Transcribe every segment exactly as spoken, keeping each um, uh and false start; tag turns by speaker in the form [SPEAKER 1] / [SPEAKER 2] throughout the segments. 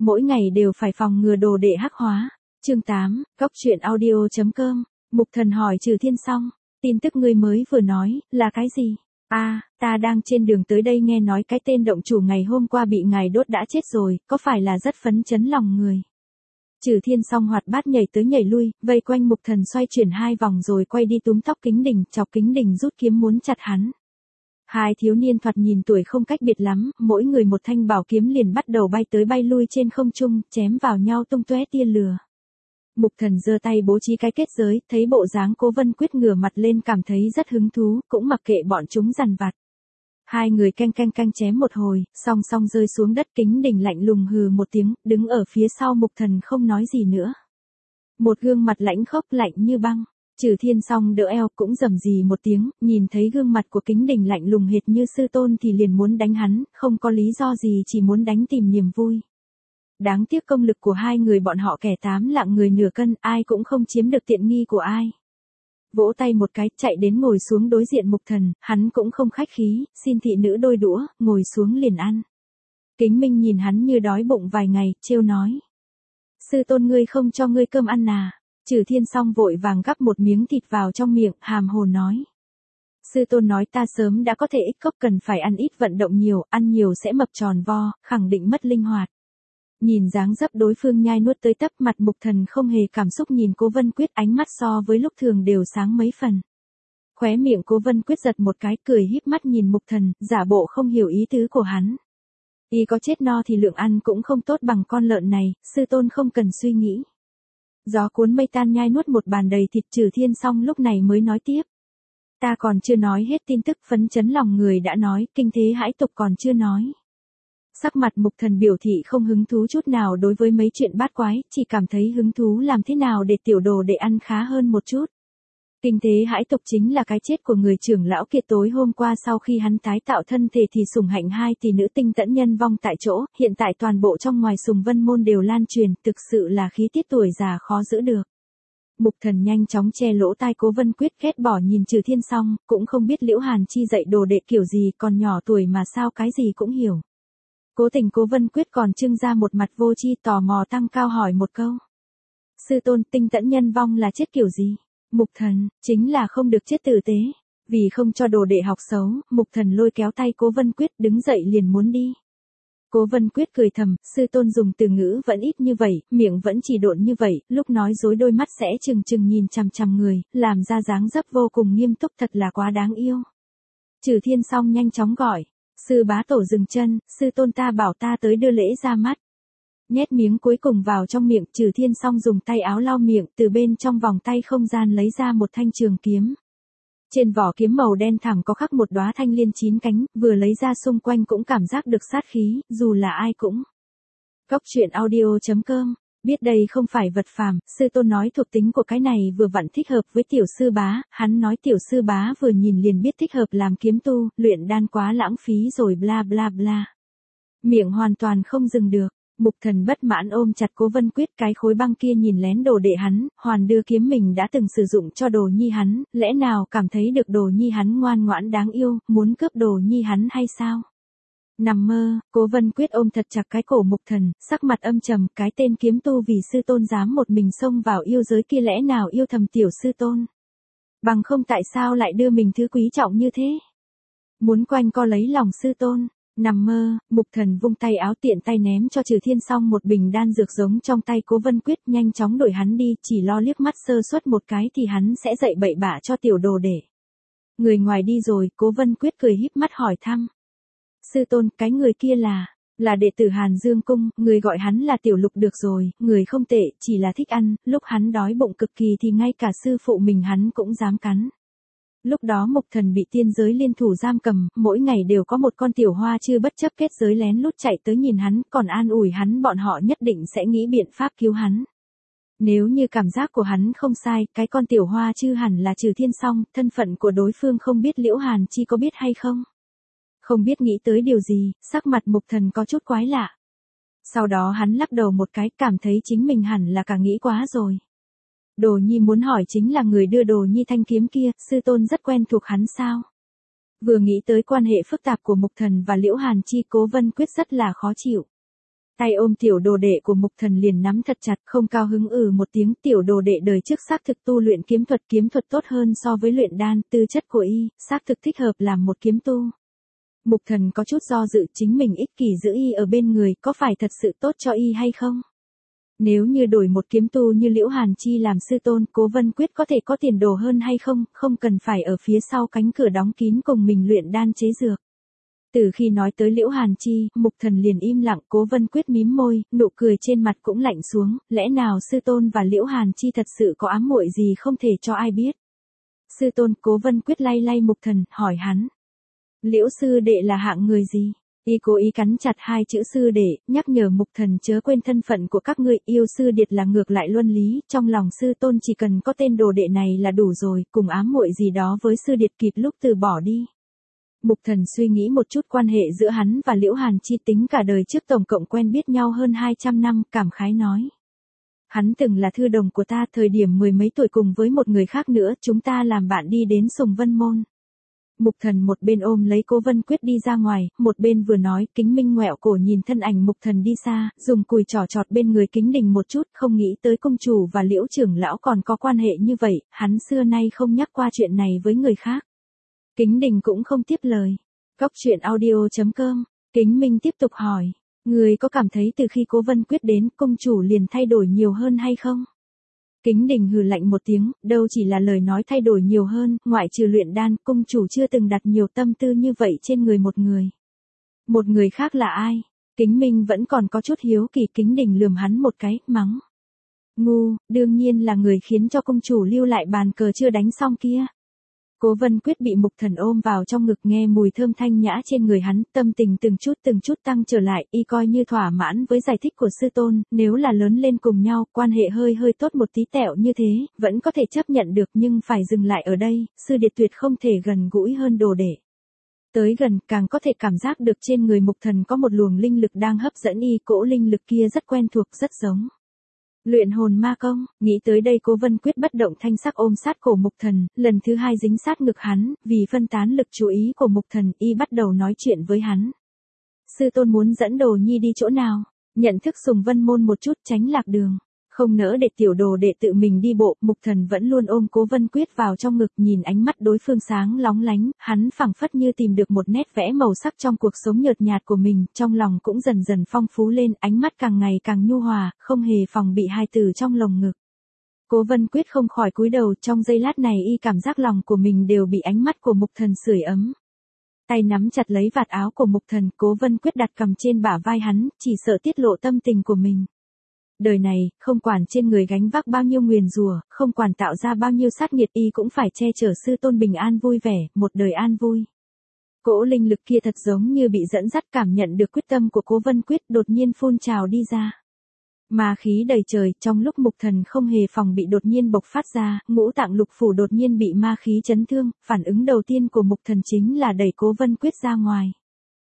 [SPEAKER 1] mỗi ngày đều phải phòng ngừa đồ đệ hắc hóa. Chương tám, Cóc truyện audio chấm com. Mục Thần hỏi Trừ Thiên Song, tin tức ngươi mới vừa nói, là cái gì? A, à, ta đang trên đường tới đây nghe nói cái tên động chủ ngày hôm qua bị ngài đốt đã chết rồi, có phải là rất phấn chấn lòng người? Trừ Thiên Song hoạt bát nhảy tới nhảy lui, vây quanh Mục Thần xoay chuyển hai vòng rồi quay đi túm tóc Kính Đình, chọc Kính Đình rút kiếm muốn chặt hắn. Hai thiếu niên thoạt nhìn tuổi không cách biệt lắm, mỗi người một thanh bảo kiếm liền bắt đầu bay tới bay lui trên không trung, chém vào nhau tung tóe tia lửa. Mục Thần giơ tay bố trí cái kết giới, thấy bộ dáng Cố Vân Quyết ngửa mặt lên cảm thấy rất hứng thú, cũng mặc kệ bọn chúng dằn vặt. Hai người canh canh canh chém một hồi, song song rơi xuống đất. Kính Đình lạnh lùng hừ một tiếng, đứng ở phía sau Mục Thần không nói gì nữa. Một gương mặt lãnh khốc lạnh như băng. Trừ Thiên Song đỡ eo cũng rầm rì một tiếng, nhìn thấy gương mặt của Kính Đình lạnh lùng hệt như sư tôn thì liền muốn đánh hắn, không có lý do gì chỉ muốn đánh tìm niềm vui. Đáng tiếc công lực của hai người bọn họ kẻ tám lạng người nửa cân, ai cũng không chiếm được tiện nghi của ai. Vỗ tay một cái, chạy đến ngồi xuống đối diện Mục Thần, hắn cũng không khách khí, xin thị nữ đôi đũa, ngồi xuống liền ăn. Kính Minh nhìn hắn như đói bụng vài ngày, trêu nói. Sư tôn ngươi không cho ngươi cơm ăn à? Trừ Thiên Song vội vàng gắp một miếng thịt vào trong miệng, hàm hồ nói. Sư tôn nói ta sớm đã có thể ích cốc, cần phải ăn ít vận động nhiều, ăn nhiều sẽ mập tròn vo, khẳng định mất linh hoạt. Nhìn dáng dấp đối phương nhai nuốt tới tấp, mặt Mục Thần không hề cảm xúc nhìn Cố Vân Quyết, ánh mắt so với lúc thường đều sáng mấy phần. Khóe miệng Cố Vân Quyết giật một cái, cười híp mắt nhìn Mục Thần, giả bộ không hiểu ý tứ của hắn. Y có chết no thì lượng ăn cũng không tốt bằng con lợn này, sư tôn không cần suy nghĩ. Gió cuốn mây tan nhai nuốt một bàn đầy thịt. Trừ Thiên Song lúc này mới nói tiếp. Ta còn chưa nói hết tin tức phấn chấn lòng người đã nói, kinh thế hãi tục còn chưa nói. Sắc mặt Mục Thần biểu thị không hứng thú chút nào đối với mấy chuyện bát quái, chỉ cảm thấy hứng thú làm thế nào để tiểu đồ để ăn khá hơn một chút. Kinh thế hãi tục chính là cái chết của người trưởng lão kia tối hôm qua, sau khi hắn tái tạo thân thể thì sủng hạnh hai tỷ nữ tinh tẫn nhân vong tại chỗ, hiện tại toàn bộ trong ngoài Sùng Vân môn đều lan truyền, thực sự là khí tiết tuổi già khó giữ được. Mục Thần nhanh chóng che lỗ tai Cố Vân Quyết, ghét bỏ nhìn Trừ Thiên Song, cũng không biết Liễu Hàn Chi dạy đồ đệ kiểu gì, còn nhỏ tuổi mà sao cái gì cũng hiểu. Cố Tình Cố Vân Quyết còn trưng ra một mặt vô tri, tò mò tăng cao hỏi một câu. Sư tôn, tinh tẫn nhân vong là chết kiểu gì? Mục Thần, chính là không được chết tử tế. Vì không cho đồ đệ học xấu, Mục Thần lôi kéo tay Cố Vân Quyết đứng dậy liền muốn đi. Cố Vân Quyết cười thầm, sư tôn dùng từ ngữ vẫn ít như vậy, miệng vẫn chỉ độn như vậy, lúc nói dối đôi mắt sẽ trừng trừng nhìn chằm chằm người, làm ra dáng dấp vô cùng nghiêm túc, thật là quá đáng yêu. Trừ Thiên Song nhanh chóng gọi. Sư bá tổ dừng chân, sư tôn ta bảo ta tới đưa lễ ra mắt. Nhét miếng cuối cùng vào trong miệng. Trừ Thiên Song dùng tay áo lau miệng, từ bên trong vòng tay không gian lấy ra một thanh trường kiếm. Trên vỏ kiếm màu đen thẳm có khắc một đóa thanh liên chín cánh, vừa lấy ra xung quanh cũng cảm giác được sát khí, dù là ai cũng. Cóc truyện audio chấm com. Biết đây không phải vật phàm, sư tôn nói thuộc tính của cái này vừa vặn thích hợp với tiểu sư bá, hắn nói tiểu sư bá vừa nhìn liền biết thích hợp làm kiếm tu, luyện đan quá lãng phí rồi bla bla bla. Miệng hoàn toàn không dừng được. Mục Thần bất mãn ôm chặt Cố Vân Quyết, cái khối băng kia nhìn lén đồ đệ hắn, hoàn đưa kiếm mình đã từng sử dụng cho đồ nhi hắn, lẽ nào cảm thấy được đồ nhi hắn ngoan ngoãn đáng yêu, muốn cướp đồ nhi hắn hay sao? Nằm mơ. Cố Vân Quyết ôm thật chặt cái cổ Mục Thần, sắc mặt âm trầm, cái tên kiếm tu vì sư tôn dám một mình xông vào yêu giới kia lẽ nào yêu thầm tiểu sư tôn? Bằng không tại sao lại đưa mình thứ quý trọng như thế? Muốn quanh co lấy lòng sư tôn. Nằm mơ. Mục Thần vung tay áo tiện tay ném cho Trừ Thiên Song một bình đan dược giống trong tay Cố Vân Quyết, nhanh chóng đuổi hắn đi, chỉ lo liếc mắt sơ suất một cái thì hắn sẽ dạy bậy bạ cho tiểu đồ để. Người ngoài đi rồi, Cố Vân Quyết cười híp mắt hỏi thăm. Sư tôn, cái người kia là, là đệ tử Hàn Dương Cung, người gọi hắn là Tiểu Lục được rồi, người không tệ, chỉ là thích ăn, lúc hắn đói bụng cực kỳ thì ngay cả sư phụ mình hắn cũng dám cắn. Lúc đó Mục Thần bị tiên giới liên thủ giam cầm, mỗi ngày đều có một con tiểu hoa chư bất chấp kết giới lén lút chạy tới nhìn hắn, còn an ủi hắn bọn họ nhất định sẽ nghĩ biện pháp cứu hắn. Nếu như cảm giác của hắn không sai, cái con tiểu hoa chư hẳn là Trừ Thiên Song, thân phận của đối phương không biết Liễu Hàn Chi có biết hay không. Không biết nghĩ tới điều gì, sắc mặt Mục Thần có chút quái lạ. Sau đó hắn lắc đầu một cái, cảm thấy chính mình hẳn là cả nghĩ quá rồi. Đồ nhi muốn hỏi chính là người đưa đồ nhi thanh kiếm kia, sư tôn rất quen thuộc hắn sao? Vừa nghĩ tới quan hệ phức tạp của Mục Thần và Liễu Hàn Chi, Cố Vân Quyết rất là khó chịu. Tay ôm tiểu đồ đệ của Mục Thần liền nắm thật chặt, không cao hứng ừ một tiếng. Tiểu đồ đệ đời trước xác thực tu luyện kiếm thuật, kiếm thuật tốt hơn so với luyện đan, tư chất của y, xác thực thích hợp làm một kiếm tu. Mục Thần có chút do dự, chính mình ích kỷ giữ y ở bên người, có phải thật sự tốt cho y hay không? Nếu như đổi một kiếm tu như Liễu Hàn Chi làm sư tôn, Cố Vân Quyết có thể có tiền đồ hơn hay không, không cần phải ở phía sau cánh cửa đóng kín cùng mình luyện đan chế dược. Từ khi nói tới Liễu Hàn Chi, Mục Thần liền im lặng. Cố Vân Quyết mím môi, nụ cười trên mặt cũng lạnh xuống, lẽ nào sư tôn và Liễu Hàn Chi thật sự có ám muội gì không thể cho ai biết? Sư tôn, Cố Vân Quyết lay lay Mục Thần, hỏi hắn. Liễu sư đệ là hạng người gì? Y cố ý cắn chặt hai chữ sư đệ, nhắc nhở Mục Thần chớ quên thân phận của các ngươi. Yêu sư điệt là ngược lại luân lý, trong lòng sư tôn chỉ cần có tên đồ đệ này là đủ rồi, cùng ám muội gì đó với sư điệt kịp lúc từ bỏ đi. Mục Thần suy nghĩ một chút quan hệ giữa hắn và Liễu Hàn Chi, tính cả đời trước tổng cộng quen biết nhau hơn hai trăm năm, cảm khái nói. Hắn từng là thư đồng của ta, thời điểm mười mấy tuổi cùng với một người khác nữa, chúng ta làm bạn đi đến Sùng Vân Môn. Mục Thần một bên ôm lấy Cố Vân Quyết đi ra ngoài, một bên vừa nói. Kính Minh ngoẹo cổ nhìn thân ảnh Mục Thần đi xa, dùng cùi trỏ chọt bên người Kính Đình một chút, không nghĩ tới công chủ và Liễu trưởng lão còn có quan hệ như vậy, hắn xưa nay không nhắc qua chuyện này với người khác. Kính Đình cũng không tiếp lời. Cóc truyện audio chấm com, Kính Minh tiếp tục hỏi, người có cảm thấy từ khi Cố Vân Quyết đến, công chủ liền thay đổi nhiều hơn hay không? Kính Đình hừ lạnh một tiếng, đâu chỉ là lời nói thay đổi nhiều hơn, ngoại trừ luyện đan, công chủ chưa từng đặt nhiều tâm tư như vậy trên người một người. Một người khác là ai? Kính Minh vẫn còn có chút hiếu kỳ. Kính Đình lườm hắn một cái, mắng. Ngu, đương nhiên là người khiến cho công chủ lưu lại bàn cờ chưa đánh xong kia. Cố Vân Quyết bị Mục Thần ôm vào trong ngực, nghe mùi thơm thanh nhã trên người hắn, tâm tình từng chút từng chút tăng trở lại, y coi như thỏa mãn với giải thích của sư tôn, nếu là lớn lên cùng nhau, quan hệ hơi hơi tốt một tí tẹo như thế, vẫn có thể chấp nhận được, nhưng phải dừng lại ở đây, sư điệt tuyệt không thể gần gũi hơn đồ đệ. Tới gần, càng có thể cảm giác được trên người Mục Thần có một luồng linh lực đang hấp dẫn y, cỗ linh lực kia rất quen thuộc, rất giống. Luyện hồn ma công, nghĩ tới đây Cố Vân Quyết bất động thanh sắc ôm sát cổ Mục Thần, lần thứ hai dính sát ngực hắn, vì phân tán lực chú ý của Mục Thần, y bắt đầu nói chuyện với hắn. Sư tôn muốn dẫn đồ nhi đi chỗ nào? Nhận thức Sùng Vân Môn một chút, tránh lạc đường. Không nỡ để tiểu đồ đệ tự mình đi bộ, Mục Thần vẫn luôn ôm Cố Vân Quyết vào trong ngực, nhìn ánh mắt đối phương sáng lóng lánh, hắn phảng phất như tìm được một nét vẽ màu sắc trong cuộc sống nhợt nhạt của mình, trong lòng cũng dần dần phong phú lên, ánh mắt càng ngày càng nhu hòa, không hề phòng bị hai từ trong lồng ngực. Cố Vân Quyết không khỏi cúi đầu, trong giây lát này y cảm giác lòng của mình đều bị ánh mắt của Mục Thần sưởi ấm. Tay nắm chặt lấy vạt áo của Mục Thần, Cố Vân Quyết đặt cầm trên bả vai hắn, chỉ sợ tiết lộ tâm tình của mình. Đời này, không quản trên người gánh vác bao nhiêu nguyền rủa, không quản tạo ra bao nhiêu sát nghiệt, y cũng phải che chở sư tôn bình an vui vẻ, một đời an vui. Cỗ linh lực kia thật giống như bị dẫn dắt, cảm nhận được quyết tâm của Cố Vân Quyết, đột nhiên phun trào đi ra. Ma khí đầy trời, trong lúc Mục Thần không hề phòng bị đột nhiên bộc phát ra, ngũ tạng lục phủ đột nhiên bị ma khí chấn thương, phản ứng đầu tiên của Mục Thần chính là đẩy Cố Vân Quyết ra ngoài.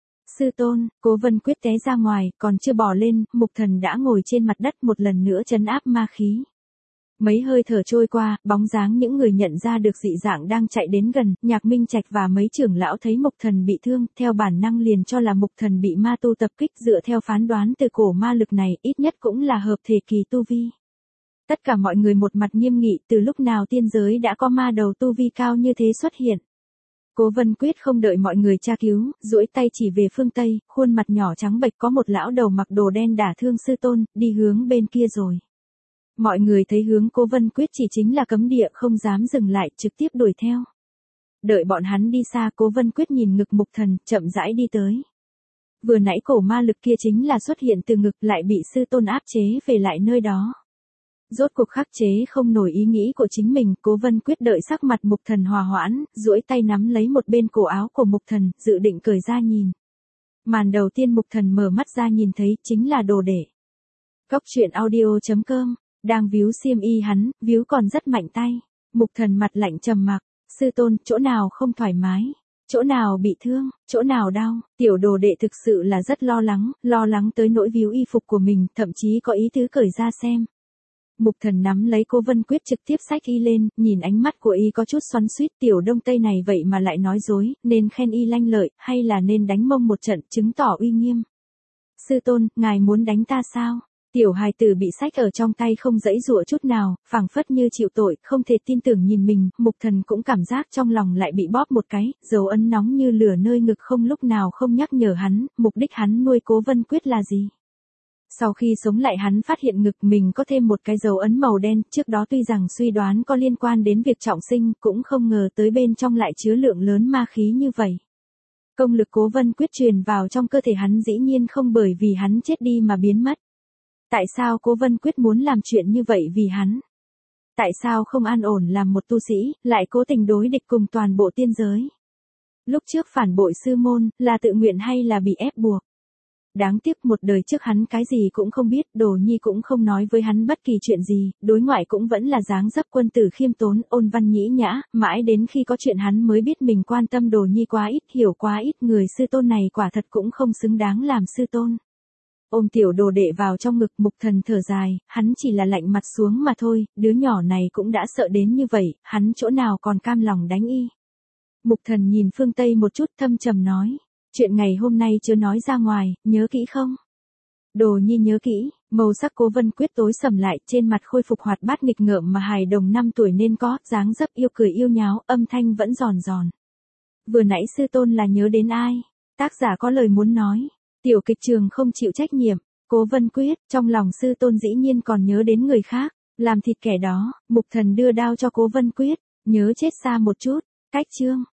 [SPEAKER 1] Sư tôn, Cố Vân Quyết té ra ngoài, còn chưa bò lên, Mục Thần đã ngồi trên mặt đất một lần nữa trấn áp ma khí. Mấy hơi thở trôi qua, bóng dáng những người nhận ra được dị dạng đang chạy đến gần, Nhạc Minh Trạch và mấy trưởng lão thấy Mục Thần bị thương, theo bản năng liền cho là Mục Thần bị ma tu tập kích, dựa theo phán đoán từ cổ ma lực này, ít nhất cũng là hợp thể kỳ tu vi. Tất cả mọi người một mặt nghiêm nghị, từ lúc nào tiên giới đã có ma đầu tu vi cao như thế xuất hiện. Cố Vân Quyết không đợi mọi người tra cứu, duỗi tay chỉ về phương Tây, khuôn mặt nhỏ trắng bệch, có một lão đầu mặc đồ đen đả thương sư tôn, đi hướng bên kia rồi. Mọi người thấy hướng Cố Vân Quyết chỉ chính là cấm địa, không dám dừng lại, trực tiếp đuổi theo. Đợi bọn hắn đi xa, Cố Vân Quyết nhìn ngực Mục Thần, chậm rãi đi tới. Vừa nãy cổ ma lực kia chính là xuất hiện từ ngực, lại bị sư tôn áp chế về lại nơi đó. Rốt cuộc khắc chế không nổi ý nghĩ của chính mình, Cố Vân Quyết đợi sắc mặt Mục Thần hòa hoãn, duỗi tay nắm lấy một bên cổ áo của Mục Thần, dự định cởi ra nhìn. Màn đầu tiên Mục Thần mở mắt ra nhìn thấy, chính là đồ đệ. Cóc truyện audio chấm com, đang víu xiêm y hắn, víu còn rất mạnh tay. Mục Thần mặt lạnh trầm mặc, sư tôn, chỗ nào không thoải mái? Chỗ nào bị thương, chỗ nào đau? Tiểu đồ đệ thực sự là rất lo lắng, lo lắng tới nỗi víu y phục của mình, thậm chí có ý tứ cởi ra xem. Mục Thần nắm lấy Cố Vân Quyết trực tiếp xách y lên, nhìn ánh mắt của y có chút xoắn xuýt, tiểu đông tây này vậy mà lại nói dối, nên khen y lanh lợi, hay là nên đánh mông một trận, chứng tỏ uy nghiêm. sư tôn, ngài muốn đánh ta sao? Tiểu hài tử bị xách ở trong tay không giãy giụa chút nào, phảng phất như chịu tội, không thể tin tưởng nhìn mình, Mục Thần cũng cảm giác trong lòng lại bị bóp một cái, dấu ấn nóng như lửa nơi ngực không lúc nào không nhắc nhở hắn, mục đích hắn nuôi Cố Vân Quyết là gì? Sau khi sống lại hắn phát hiện ngực mình có thêm một cái dấu ấn màu đen, trước đó tuy rằng suy đoán có liên quan đến việc trọng sinh, cũng không ngờ tới bên trong lại chứa lượng lớn ma khí như vậy. Công lực Cố Vân Quyết truyền vào trong cơ thể hắn dĩ nhiên không bởi vì hắn chết đi mà biến mất. Tại sao Cố Vân Quyết muốn làm chuyện như vậy vì hắn? Tại sao không an ổn làm một tu sĩ, lại cố tình đối địch cùng toàn bộ tiên giới? Lúc trước phản bội sư môn, là tự nguyện hay là bị ép buộc? Đáng tiếc một đời trước hắn cái gì cũng không biết, Đồ Nhi cũng không nói với hắn bất kỳ chuyện gì, đối ngoại cũng vẫn là dáng dấp quân tử khiêm tốn, ôn văn nhĩ nhã, mãi đến khi có chuyện hắn mới biết mình quan tâm Đồ Nhi quá ít, hiểu quá ít, người sư tôn này quả thật cũng không xứng đáng làm sư tôn. Ôm tiểu đồ đệ vào trong ngực, Mục Thần thở dài, hắn chỉ là lạnh mặt xuống mà thôi, đứa nhỏ này cũng đã sợ đến như vậy, hắn chỗ nào còn cam lòng đánh y. Mục Thần nhìn phương Tây một chút thâm trầm nói, chuyện ngày hôm nay chưa nói ra ngoài, nhớ kỹ không? Đồ Nhi nhớ kỹ, màu sắc Cố Vân Quyết tối sầm lại, trên mặt khôi phục hoạt bát nghịch ngợm mà hài đồng năm tuổi nên có, dáng dấp yêu cười yêu nháo, âm thanh vẫn giòn giòn. Vừa nãy sư tôn là nhớ đến ai? Tác giả có lời muốn nói. Tiểu kịch trường không chịu trách nhiệm, Cố Vân Quyết, trong lòng sư tôn dĩ nhiên còn nhớ đến người khác, làm thịt kẻ đó, Mục Thần đưa đao cho Cố Vân Quyết, nhớ chết xa một chút, cách chương.